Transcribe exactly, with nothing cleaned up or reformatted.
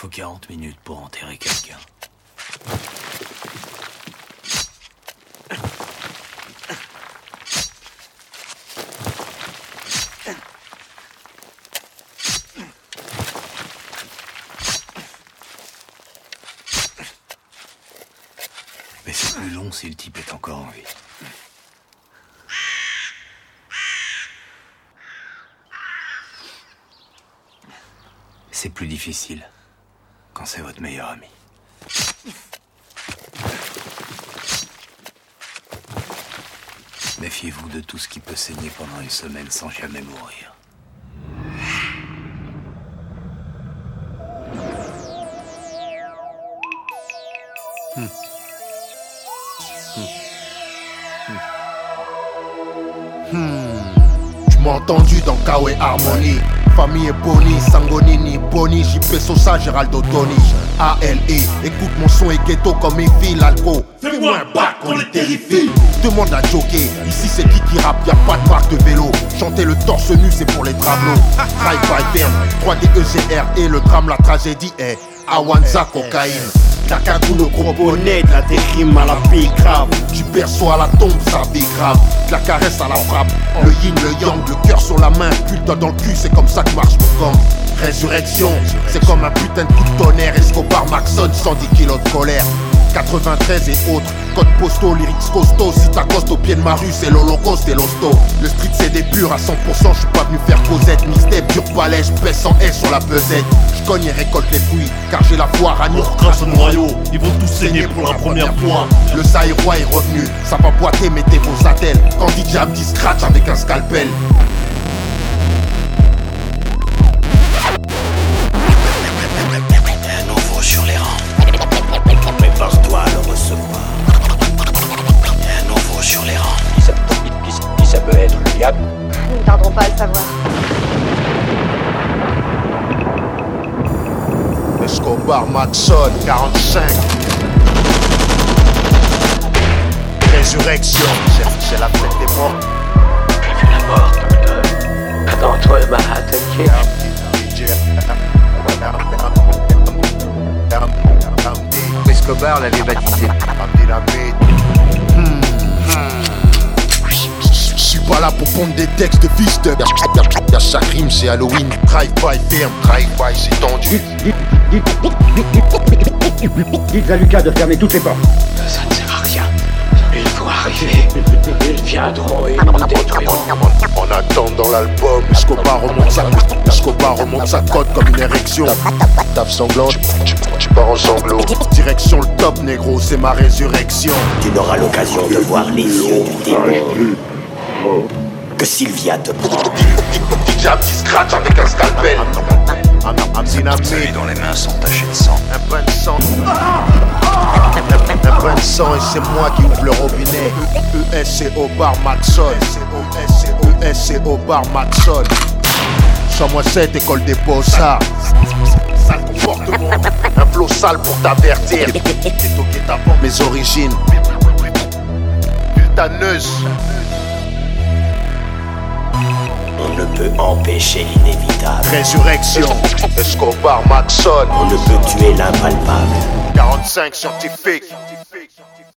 faut quarante minutes pour enterrer quelqu'un. Mais c'est plus long si le type est encore en vie. C'est plus difficile quand c'est votre meilleur ami. Méfiez-vous de tout ce qui peut saigner pendant une semaine sans jamais mourir. Hmm. Hmm. Hmm. Tu m'as entendu dans K O Harmony. Famille et Bonnie, Sangonini, Bonnie, J P Sosa, Géraldo Tony, A L E. Écoute mon son et ghetto comme Evie, l'alco. Fais-moi un bac, on les terrifie. Demande à joker, ici c'est qui qui rappe, y'a pas de marque de vélo. Chanter le torse nu, c'est pour les travelots. Drive by Bern, trois D E G R et le drame, la tragédie est Awanza, cocaïne. La cagoule, le gros bonnet, de la décrime à la paix grave. Tu perçois la tombe, ça vie grave. De la caresse à la frappe, le yin, le yang, le cœur sur la main, culte dans le cul, c'est comme ça que marche mon gang. Résurrection, c'est comme un putain de coup de tonnerre. Escobar, Maxon, cent dix kilos de colère. quatre-vingt-treize et autres, code postaux, lyrics costauds. Si t'accostes au pied de ma rue, c'est l'holocauste et l'hosto. Le street c'est des purs à cent pour cent, j'suis pas venu faire causette. Mixtape, dur palais, j'pèse sans S sur la pesette. J'cogne et récolte les fruits, car j'ai la foire à New grâce au noyau, ils vont tous saigner pour la première fois. Le Saïrois est revenu, ça va boiter, mettez vos attelles. Quand D J me dit scratch avec un scalpel. Un nouveau sur les rangs. Prépare-toi à le recevoir. Un nouveau sur les rangs. Qui ça, qui, qui ça peut être, le diable? Nous ne tarderons pas à le savoir. Escobar, Maxon, quarante-cinq. Résurrection, c'est la fête des morts. J'ai vu la mort, docteur. Dans le Manhattan King. Escobar l'avait baptisé. Hmm. Je suis pas là pour pondre des textes de fils de. Y'a chaque rime, c'est Halloween. Drive-by ferme, drive-by c'est tendu. Dites à Lucas de fermer toutes les portes. Ça ne sert à rien. Ils vont arriver. Ils viendront et nous détruiront. En attendant l'album, Escobar remonte sa Escobar remonte sa cote comme une érection. Taf sanglante, tu, tu pars en sanglots. Direction le top, négro, c'est ma résurrection. Tu n'auras l'occasion de voir les yeux du démon que Sylvia te prend. D J petit scratch avec un scalpel. Celui dont les mains sont tachées de sang. Un brin de sang. Un brin de sang et c'est moi qui ouvre le robinet. E S C O bar Maxon. E S C O bar Maxon. cent sept école des beaux-arts. Sale comportement. Un flow sale pour t'avertir. Mes origines pultaneuses. On ne peut empêcher l'inévitable. Résurrection, Escobar, Maxon. On ne peut tuer l'impalpable. quarante-cinq scientifiques.